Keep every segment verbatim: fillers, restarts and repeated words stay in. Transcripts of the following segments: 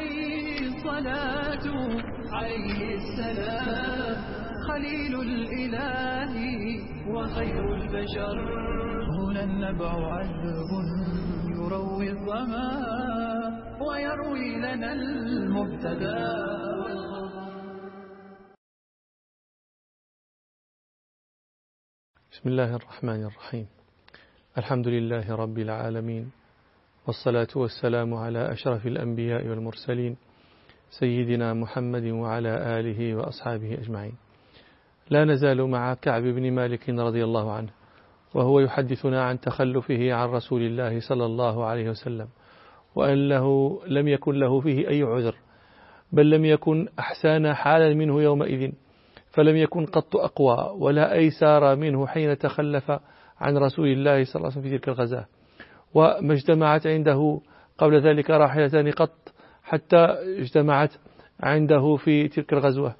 عليه الصلاة عليه السلام خليل الإله وخير البشر. هنا النبع عذب يروي الظما ويروي لنا المبتدى والخبر. بسم الله الرحمن الرحيم. الحمد لله رب العالمين، والصلاة والسلام على أشرف الأنبياء والمرسلين سيدنا محمد وعلى آله وأصحابه أجمعين. لا نزال مع كعب بن مالك رضي الله عنه، وهو يحدثنا عن تخلفه عن رسول الله صلى الله عليه وسلم، وأنه لم يكن له فيه أي عذر، بل لم يكن أحسن حالا منه يومئذ، فلم يكن قط أقوى ولا أيسار منه حين تخلف عن رسول الله صلى الله عليه وسلم في تلك الغزاة. وما اجتمعت عنده قبل ذلك راحلتان قط حتى اجتمعت عنده في تلك الغزوة.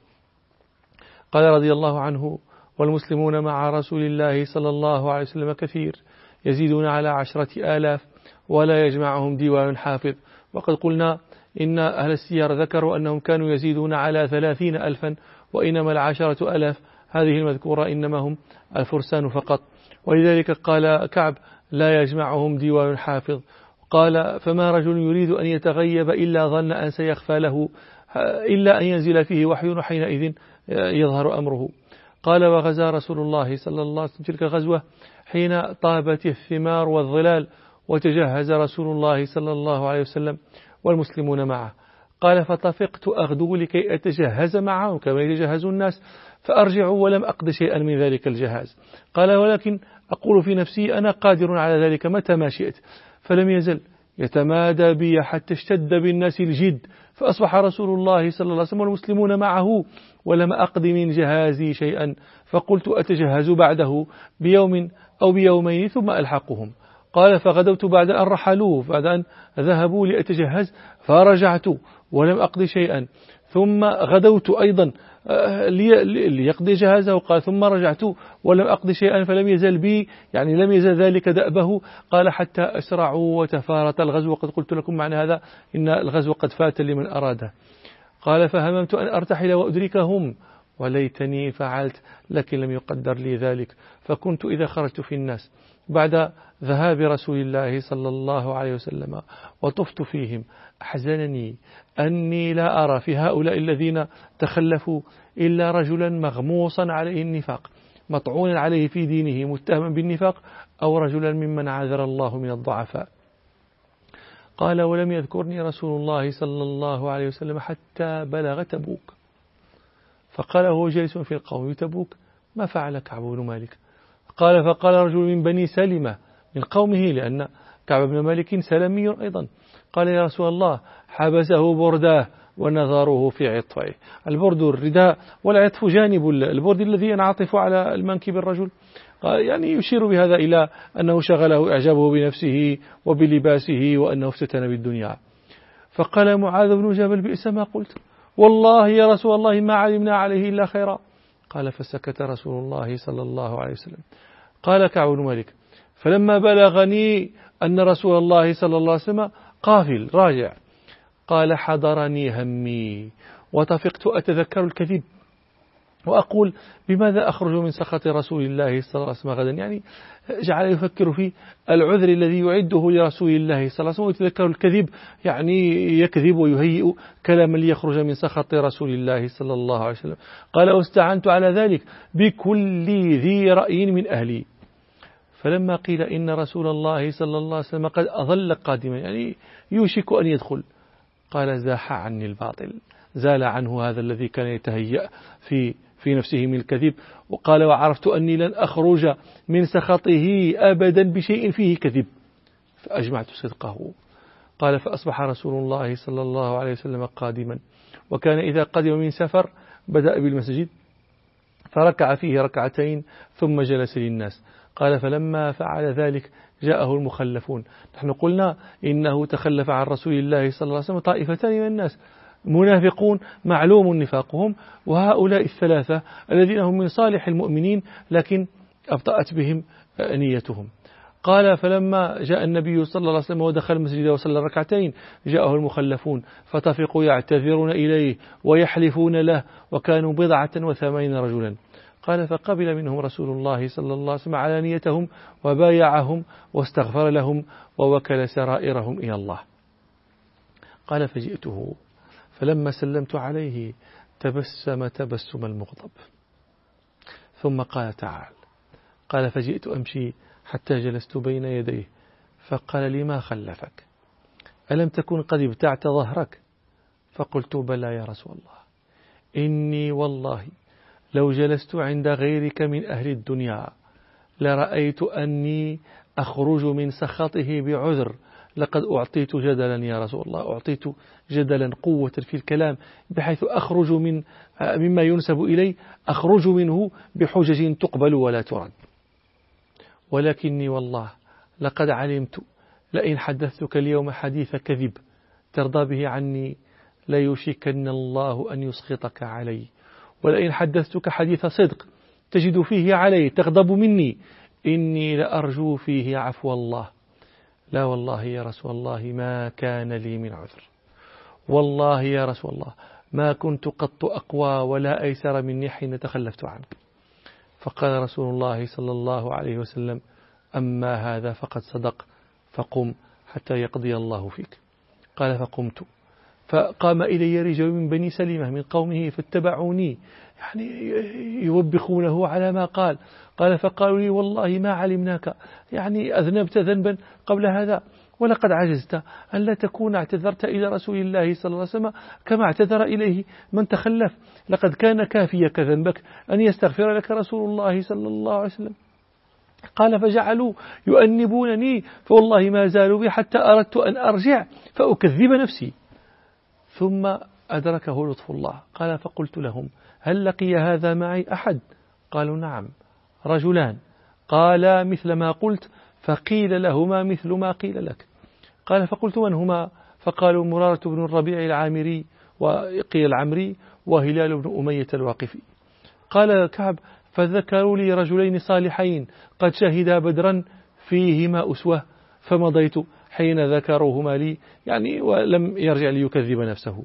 قال رضي الله عنه: والمسلمون مع رسول الله صلى الله عليه وسلم كثير، يزيدون على عشرة آلاف ولا يجمعهم ديوان حافظ. وقد قلنا إن أهل السير ذكروا أنهم كانوا يزيدون على ثلاثين ألفا، وإنما العشرة ألاف هذه المذكورة إنما هم الفرسان فقط. ولذلك قال كعب: لا يجمعهم ديوان حافظ. قال: فما رجل يريد أن يتغيب إلا ظن أن سيخفى له، إلا أن ينزل فيه وحي وحينئذ يظهر أمره. قال: وغزا رسول الله صلى الله عليه وسلم تلك الغزوة حين طابت الثمار والظلال، وتجهز رسول الله صلى الله عليه وسلم والمسلمون معه. قال: فطفقت أغدو لكي أتجهز معهم كما يتجهز الناس، فأرجع ولم أقض شيئا من ذلك الجهاز. قال: ولكن أقول في نفسي أنا قادر على ذلك متى ما شئت. فلم يزل يتمادى بي حتى اشتد بالناس الجد، فأصبح رسول الله صلى الله عليه وسلم والمسلمون معه ولم أقض من جهازي شيئا، فقلت أتجهز بعده بيوم أو بيومين ثم ألحقهم. قال: فغدوت بعد أن رحلوا، بعد أن ذهبوا لأتجهز، فرجعت ولم أقض شيئا، ثم غدوت أيضا ليقضي جهازه. قال: ثم رجعت ولم أقض شيئا، فلم يزل بي، يعني لم يزل ذلك دأبه. قال: حتى أسرعوا وتفارت الغزو. وقد قلت لكم معنى هذا إن الغزو قد فات لمن أراده. قال: فهممت أن أرتحل وأدركهم، وليتني فعلت، لكن لم يقدر لي ذلك. فكنت إذا خرجت في الناس بعد ذهاب رسول الله صلى الله عليه وسلم وطفت فيهم، أحزنني أني لا أرى في هؤلاء الذين تخلفوا إلا رجلا مغموصا عليه النفاق، مطعونا عليه في دينه متهما بالنفاق، أو رجلا ممن عذر الله من الضعفاء. قال: ولم يذكرني رسول الله صلى الله عليه وسلم حتى بلغ تبوك. فقال وهو جالس في القوم: تبوك ما فعل كعب بن مالك؟ قال: فقال رجل من بني سلمة من قومه، لأن كعب بن مالك سلمي أيضا. قال: يا رسول الله، حبسه برداه ونظره في عطفه. البرد الرداء، والعطف جانب البرد الذي ينعطف على المنكب الرجل. يعني يشير بهذا إلى أنه شغله إعجابه بنفسه وبلباسه، وأنه افتتن بالدنيا. فقال معاذ بن جبل: بئس ما قلت، والله يا رسول الله ما علمنا عليه إلا خيرا. قال: فسكت رسول الله صلى الله عليه وسلم. قال كعب بن مالك: فلما بلغني أن رسول الله صلى الله عليه وسلم قافل راجع، قال: حضرني همي وطفقت أتذكر الكذب، وأقول بماذا أخرج من سخط رسول الله صلى الله عليه وسلم غدا. يعني جعل يفكر في العذر الذي يعده لرسول الله صلى الله عليه وسلم، ويتذكر الكذب، يعني يكذب ويهيئ كلاما ليخرج من سخط رسول الله صلى الله عليه وسلم. قال: واستعنت على ذلك بكل ذي رأي من أهلي. فلما قيل إن رسول الله صلى الله عليه وسلم قد أظل قادما، يعني يوشك أن يدخل، قال: زاح عني الباطل، زال عنه هذا الذي كان يتهيأ في في نفسه من الكذب. وقال: وعرفت أني لن أخرج من سخطه أبدا بشيء فيه كذب، فأجمعت صدقه. قال: فأصبح رسول الله صلى الله عليه وسلم قادما، وكان إذا قدم من سفر بدأ بالمسجد فركع فيه ركعتين ثم جلس للناس. قال: فلما فعل ذلك جاءه المخلفون. نحن قلنا إنه تخلف عن رسول الله صلى الله عليه وسلم طائفتان من الناس، منافقون معلوم نفاقهم، وهؤلاء الثلاثة الذين هم من صالح المؤمنين لكن أبطأت بهم نيتهم. قال فلما جاء النبي صلى الله عليه وسلم ودخل المسجد وصلى ركعتين جاءه المخلفون فتفقوا يعتذرون إليه ويحلفون له وكانوا بضعة وثمانين رجلا. قال فقبل منهم رسول الله صلى الله عليه وسلم علانيتهم وبايعهم واستغفر لهم ووكل سرائرهم إلى الله. قال فجئته فلما سلمت عليه تبسم تبسم المغضب ثم قال تعال. قال فجئت أمشي حتى جلست بين يديه فقال لي ما خلفك ألم تكن قد ابتعت ظهرك؟ فقلت بلى يا رسول الله إني والله لو جلست عند غيرك من أهل الدنيا لرأيت أني أخرج من سخطه بعذر لقد أعطيت جدلا يا رسول الله أعطيت جدلا قوة في الكلام بحيث أخرج من مما ينسب إلي أخرج منه بحجج تقبل ولا ترد ولكني والله لقد علمت لئن حدثتك اليوم حديث كذب ترضى به عني ليوشكن الله أن يسخطك علي ولئن حدثتك حديث صدق تجد فيه علي تغضب مني إني لأرجو فيه عفو الله. لا والله يا رسول الله ما كان لي من عذر والله يا رسول الله ما كنت قط أقوى ولا أيسر مني حين تخلفت عنك. فقال رسول الله صلى الله عليه وسلم أما هذا فقد صدق فقم حتى يقضي الله فيك. قال فقمت فقام إلي رجال من بني سلمة من قومه فاتبعوني يعني يوبخونه على ما قال. قال فقالوا لي والله ما علمناك يعني أذنبت ذنبا قبل هذا ولقد عجزت أن لا تكون اعتذرت إلى رسول الله صلى الله عليه وسلم كما اعتذر إليه من تخلف لقد كان كافيك ذنبك أن يستغفر لك رسول الله صلى الله عليه وسلم. قال فجعلوا يؤنبونني فوالله ما زالوا بي حتى أردت أن أرجع فأكذب نفسي ثم أدركه لطف الله. قال فقلت لهم هل لقي هذا معي أحد؟ قالوا نعم رجلان. قال مثل ما قلت فقيل لهما مثل ما قيل لك. قال فقلت من هما؟ فقالوا مرارة بن الربيع العامري وقيل العمري وهلال بن أمية الواقفي. قال كعب فذكروا لي رجلين صالحين قد شهدا بدرا فيهما أسوة فمضيت حين ذكروهما لي يعني ولم يرجع ليكذب نفسه.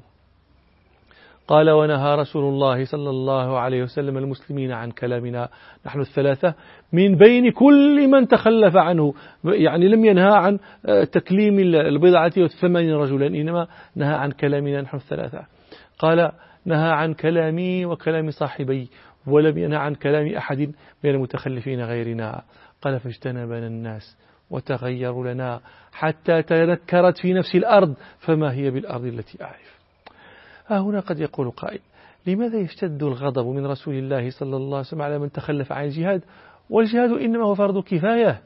قال ونهى رسول الله صلى الله عليه وسلم المسلمين عن كلامنا نحن الثلاثة من بين كل من تخلف عنه يعني لم ينهى عن تكليم البضعة والثمانين رجلا إنما نهى عن كلامنا نحن الثلاثة. قال نهى عن كلامي وكلام صاحبي ولم ينهى عن كلام أحد من المتخلفين غيرنا. قال فاجتنبنا الناس وتغيروا لنا حتى تنكرت في نفس الأرض فما هي بالأرض التي أعرف. ها هنا قد يقول قائل لماذا يشتد الغضب من رسول الله صلى الله عليه وسلم على من تخلف عن الجهاد والجهاد إنما هو فرض كفاية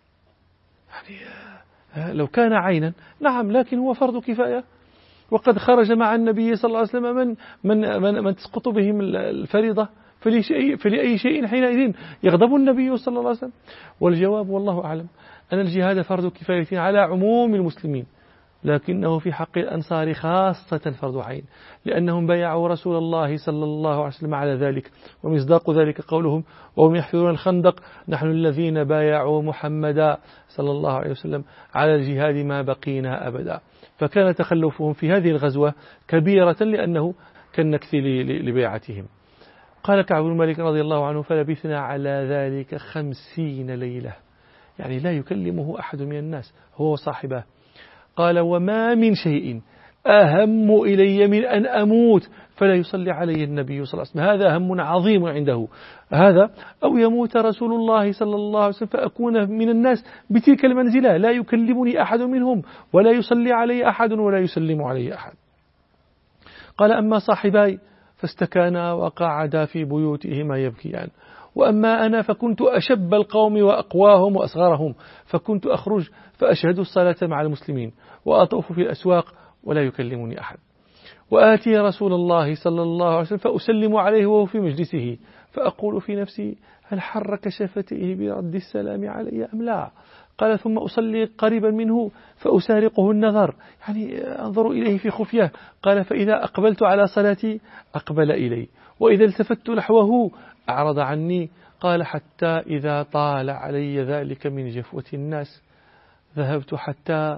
يعني لو كان عينا نعم لكن هو فرض كفاية وقد خرج مع النبي صلى الله عليه وسلم من, من, من, من تسقط بهم الفريضة فلأي شيء حينئذ يغضب النبي صلى الله عليه وسلم. والجواب والله أعلم أن الجهاد فرض كفاية على عموم المسلمين لكنه في حق الأنصار خاصة فرض عين لأنهم بايعوا رسول الله صلى الله عليه وسلم على ذلك ومصداق ذلك قولهم وهم يحفرون الخندق نحن الذين بايعوا محمدا صلى الله عليه وسلم على الجهاد ما بقينا أبدا. فكان تخلفهم في هذه الغزوة كبيرة لأنه كالنكث لبيعتهم. قال كعب بن مالك رضي الله عنه فلبثنا على ذلك خمسين ليلة يعني لا يكلمه أحد من الناس هو وصاحبه. قال وما من شيء أهم إلي من أن أموت فلا يصلي علي النبي صلى الله عليه وسلم هذا هم عظيم عنده هذا أو يموت رسول الله صلى الله عليه وسلم فأكون من الناس بتلك المنزلة لا يكلمني أحد منهم ولا يصلي علي أحد ولا يسلم علي أحد. قال أما صاحباي فاستكانا وقعدا في بيوتهما يبكيان وأما أنا فكنت أشب القوم وأقواهم وأصغرهم فكنت أخرج فأشهد الصلاة مع المسلمين وأطوف في الأسواق ولا يكلمني أحد وآتي رسول الله صلى الله عليه وسلم فأسلم عليه وهو في مجلسه فأقول في نفسي هل حرك شفتيه برد السلام علي أم لا. قال ثم أصلي قريبا منه فأسارقه النظر يعني أنظر إليه في خفية. قال فإذا أقبلت على صلاتي أقبل إلي وإذا التفت نحوه أعرض عني. قال حتى إذا طال علي ذلك من جفوة الناس ذهبت حتى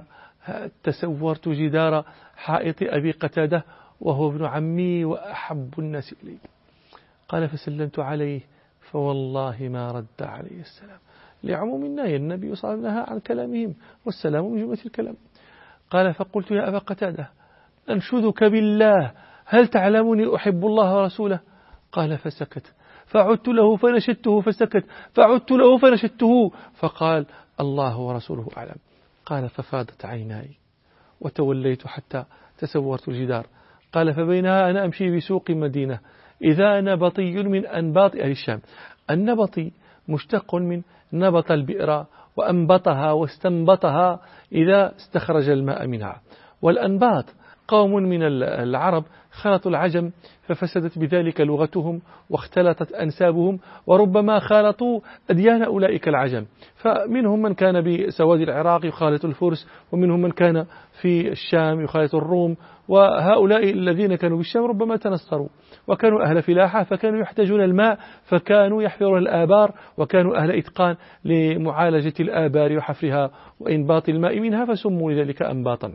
تسورت جدار حائط أبي قتادة وهو ابن عمي وأحب الناس إلي. قال فسلمت عليه فوالله ما رد علي السلام، لعموم النهي، النبي صلى الله عليه وسلم نهى عن كلامهم والسلام من جملة الكلام. قال فقلت يا أبا قتادة أنشدك بالله هل تعلمني أحب الله ورسوله؟ قال فسكت، فعدت له فنشدته فسكت، فعدت له فنشدته فقال الله ورسوله أعلم. قال ففاضت عيناي وتوليت حتى تسورت الجدار. قال فبينها أنا أمشي بسوق مدينة إذا نبطي من أنباط أهل الشام. النبطي مشتق من نبط البئر وأنبطها واستنبطها إذا استخرج الماء منها. والأنباط قوم من العرب خلطوا العجم ففسدت بذلك لغتهم واختلطت أنسابهم، وربما خالطوا أديان أولئك العجم، فمنهم من كان بسواد العراق يخالط الفرس، ومنهم من كان في الشام يخالط الروم، وهؤلاء الذين كانوا بالشام ربما تنصروا وكانوا أهل فلاحة فكانوا يحتاجون الماء فكانوا يحفرون الآبار، وكانوا أهل إتقان لمعالجة الآبار وحفرها وإنباط الماء منها فسموا لذلك أنباطا.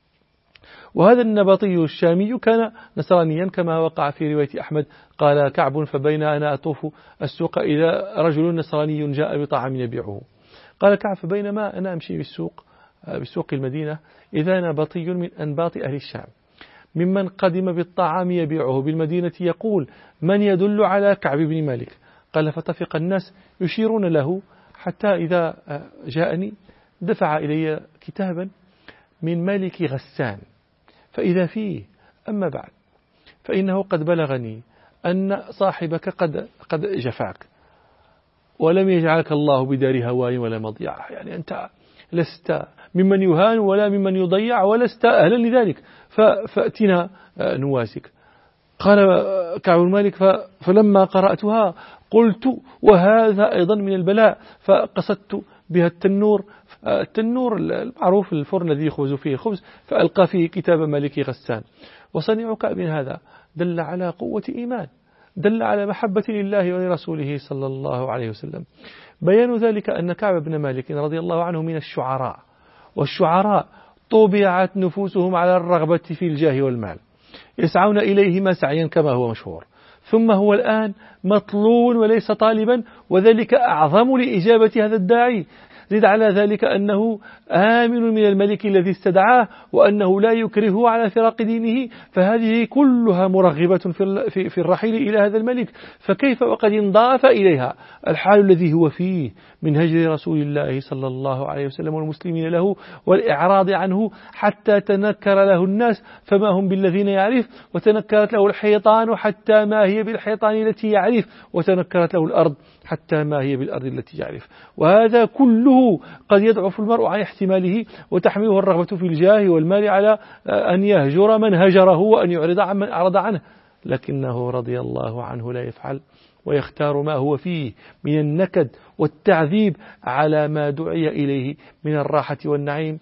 وهذا النبطي الشامي كان نصرانيا كما وقع في رواية أحمد. قال كعب فبين أنا أطوف السوق إذا رجل نصراني جاء بطعام يبيعه. قال كعب فبينما أنا أمشي بالسوق بسوق المدينة إذا نبطي من أنباط أهل الشام ممن قدم بالطعام يبيعه بالمدينة يقول من يدل على كعب بن مالك؟ قال فطفق الناس يشيرون له حتى إذا جاءني دفع إلي كتابا من ملك غسان فإذا فيه أما بعد فإنه قد بلغني أن صاحبك قد قد جفاك ولم يجعلك الله بدار هواي ولا مضيعة، يعني أنت لست ممن يهان ولا ممن يضيع ولست أهلا لذلك فأتنا نواسك. قال كعب بن مالك فلما قرأتها قلت وهذا أيضا من البلاء، فقصدت بها التنور التنور المعروف الفرن الذي يخبز فيه الخبز فألقى فيه كتاب مالك غسان. وصنيع كعب هذا دل على قوة إيمان، دل على محبة لله ولرسوله صلى الله عليه وسلم. بيان ذلك أن كعب بن مالك رضي الله عنه من الشعراء، والشعراء طبعت نفوسهم على الرغبة في الجاه والمال، يسعون إليهما سعيا كما هو مشهور، ثم هو الآن مطلوب وليس طالبا، وذلك أعظم لإجابة هذا الداعي. زد على ذلك أنه آمن من الملك الذي استدعاه وأنه لا يكرهه على فراق دينه، فهذه كلها مرغبة في الرحيل إلى هذا الملك، فكيف وقد انضاف إليها الحال الذي هو فيه من هجر رسول الله صلى الله عليه وسلم والمسلمين له والإعراض عنه حتى تنكر له الناس فما هم بالذين يعرف، وتنكرت له الحيطان حتى ما هي بالحيطان التي يعرف، وتنكرت له الأرض حتى ما هي بالأرض التي يعرف. وهذا كله قد يضعف المرء عن احتماله وتحمله الرغبة في الجاه والمال على أن يهجر من هجره وأن يعرض عن من أعرض عنه، لكنه رضي الله عنه لا يفعل ويختار ما هو فيه من النكد والتعذيب على ما دعي إليه من الراحة والنعيم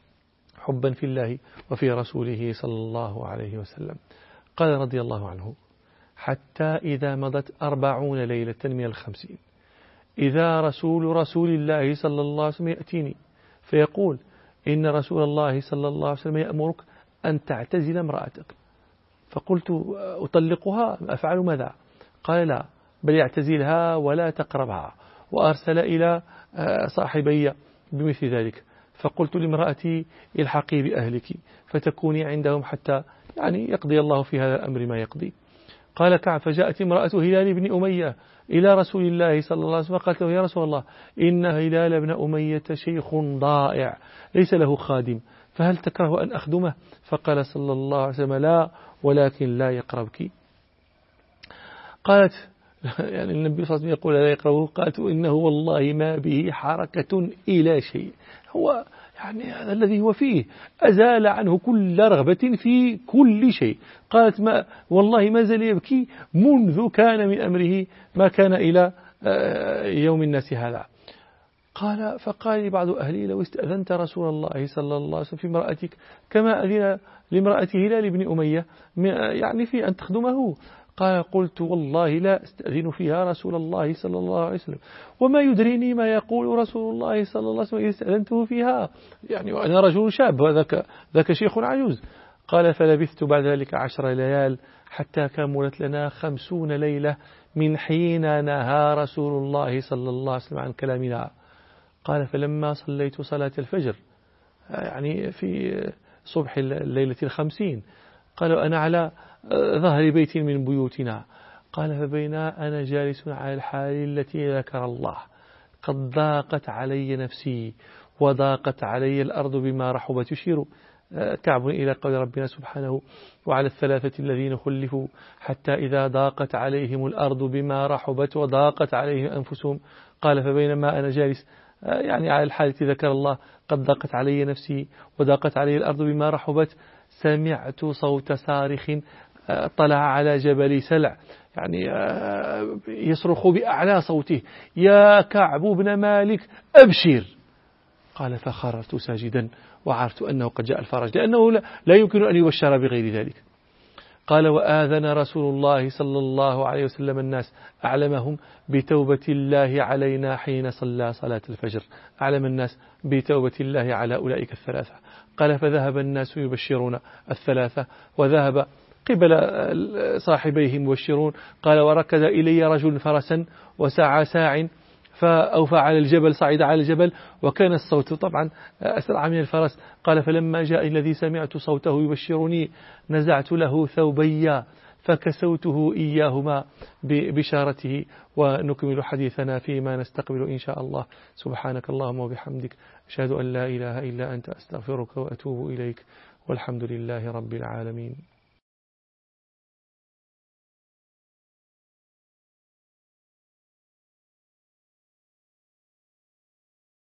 حبا في الله وفي رسوله صلى الله عليه وسلم. قال رضي الله عنه حتى إذا مضت أربعون ليلة من الخمسين إذا رسول رسول الله صلى الله عليه وسلم يأتيني فيقول إن رسول الله صلى الله عليه وسلم يأمرك أن تعتزل امرأتك. فقلت أطلقها أفعل ماذا؟ قال لا بل يعتزلها ولا تقربها، وأرسل إلى صاحبي بمثل ذلك. فقلت لامرأتي الحقي بأهلك فتكوني عندهم حتى يعني يقضي الله في هذا الأمر ما يقضي. قال كعب فجاءت امرأة هلال بن أمية إلى رسول الله صلى الله عليه وسلم قالت له يا رسول الله إن هلال بن أمية شيخ ضائع ليس له خادم فهل تكره أن أخدمه؟ فقال صلى الله عليه وسلم لا ولكن لا يقربك. قالت يعني النبي صلى الله عليه وسلم يقول لا يقربه، قالت إنه والله ما به حركة إلى شيء، هو يعني هذا الذي هو فيه أزال عنه كل رغبة في كل شيء. قالت ما والله ما زال يبكي منذ كان من أمره ما كان إلى يوم الناس هذا. قال فقال بعض أهلي لو استأذنت رسول الله صلى الله عليه وسلم في امرأتك كما أذن لامرأة هلال بن أمية يعني في أن تخدمه. قال قلت والله لا أستأذن فيها رسول الله صلى الله عليه وسلم، وما يدريني ما يقول رسول الله صلى الله عليه وسلم إذا استأذنته فيها، يعني وأنا رجل شاب وذاك ذاك شيخ عجوز. قال فلبثت بعد ذلك عشر ليال حتى كملت لنا خمسون ليلة من حين نهى رسول الله صلى الله عليه وسلم عن كلامنا. قال فلما صليت صلاة الفجر يعني في صبح الليلة الخمسين، قالوا أنا على ظهر بيت من بيوتنا. قال فبينا أنا جالس على الحال التي ذكر الله قد ضاقت علي نفسي وضاقت علي الأرض بما رحبت. يشير كعب إلى قول ربنا سبحانه وعلى الثلاثة الذين خلفوا حتى إذا ضاقت عليهم الأرض بما رحبت وضاقت عليهم أنفسهم. قال فبينما أنا جالس يعني على الحال التي ذكر الله قد ضاقت علي نفسي وضاقت علي الأرض بما رحبت، سمعت صوت صارخ طلع على جبل سلع، يعني يصرخ بأعلى صوته يا كعب بن مالك أبشر. قال فخررت ساجدا وعرفت أنه قد جاء الفرج، لأنه لا يمكن أن يبشر بغير ذلك. قال وآذن رسول الله صلى الله عليه وسلم الناس أعلمهم بتوبة الله علينا حين صلى صلاة الفجر، أعلم الناس بتوبة الله على أولئك الثلاثة. قال فذهب الناس يبشرون الثلاثة وذهب قبل صاحبيه مبشرون. قال وركض إلي رجل فرسا وسعى ساع فأوفى على الجبل، صعد على الجبل وكان الصوت طبعا أسرع من الفرس. قال فلما جاء الذي سمعت صوته يبشرني نزعت له ثوبي فكسوته إياهما ببشارته. ونكمل حديثنا فيما نستقبل إن شاء الله. سبحانك اللهم وبحمدك أشهد أن لا إله إلا أنت أستغفرك وأتوب إليك، والحمد لله رب العالمين.